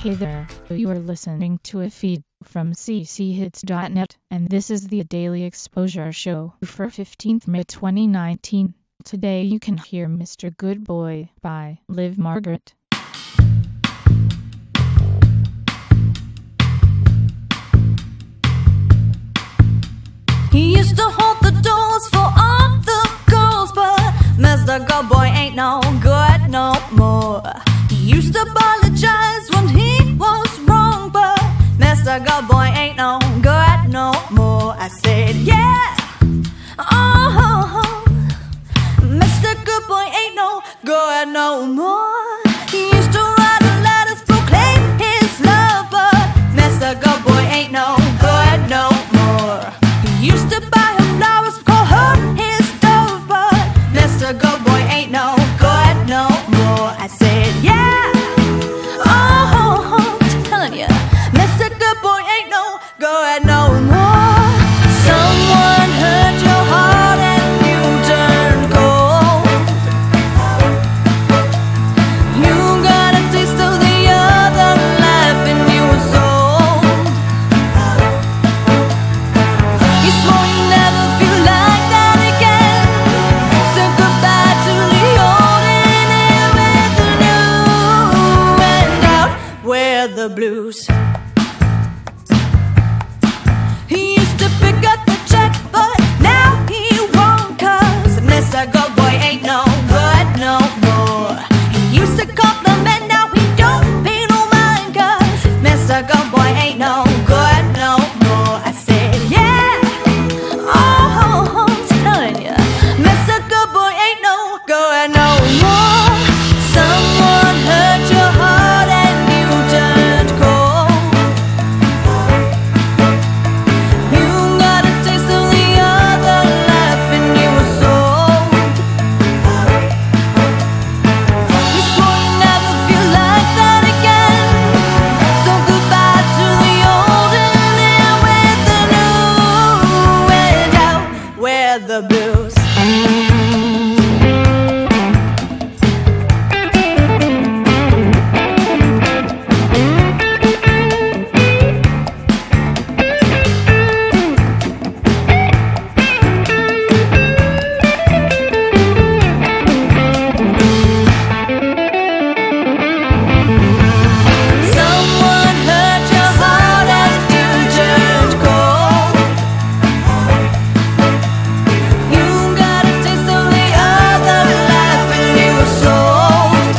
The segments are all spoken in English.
Hey there, you are listening to a feed from cchits.net, and this is the Daily Exposure Show for 15th May 2019. Today you can hear Mr. Good Boy by Liv Margaret. He used to hold the doors for all the girls, but Mr. Good Boy ain't no good no more. He used to apologize when he was wrong, but Mr. Good Boy ain't no good no more. I said, yeah, oh, Mr. Good Boy ain't no good no more. He used to write letters, proclaim his love, but Mr. Good Boy ain't no good no more. He used to buy her flowers, call her his dove, but Mr. Good Boy ain't no good no more. I said, yeah, oh, I'm telling you, Mr. Good Boy ain't no good no more. Someone hurt your heart and you turned cold. You got a taste of the other life and you were sold. You swore you never feel like that again. Said goodbye to the old and in with the new, and out with the blues. He used to pick up the check, but now he won't, 'cause Mr. Good Boy ain't no good no more. He used to compliment, now he don't pay no mind, 'cause Mr. Good Boy ain't no good no more. I said, yeah, oh, I'm telling you, Mr. Good Boy ain't no good no more. Someone hurt your heart and you turned cold. You got a taste of the other life and you were sold. You swore you never feel like that again. So goodbye to the old and in with the new, and out with the blues. Someone hurt your heart and you turned cold. You got a taste of the other life and you were sold.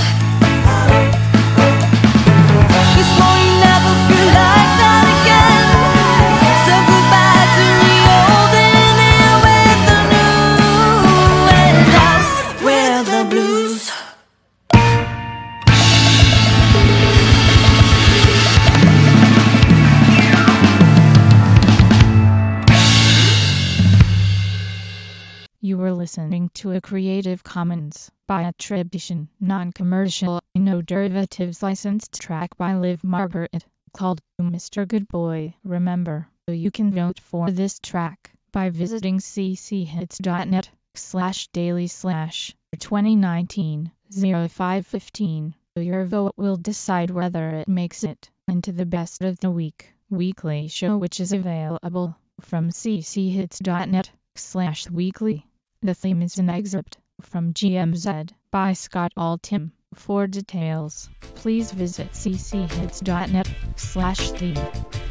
You swore you never feel like that again. So goodbye to the old and in with the new, and out with the blues. You were listening to a Creative Commons by attribution, non-commercial, no derivatives licensed track by Liv Margaret, called Mr. Good Boy. Remember, you can vote for this track by visiting cchits.net/daily/2019-0515. Your vote will decide whether it makes it into the Best of the Week weekly show, which is available from cchits.net/weekly. The theme is an excerpt from GMZ by Scott Altham. For details, please visit cchits.net/theme.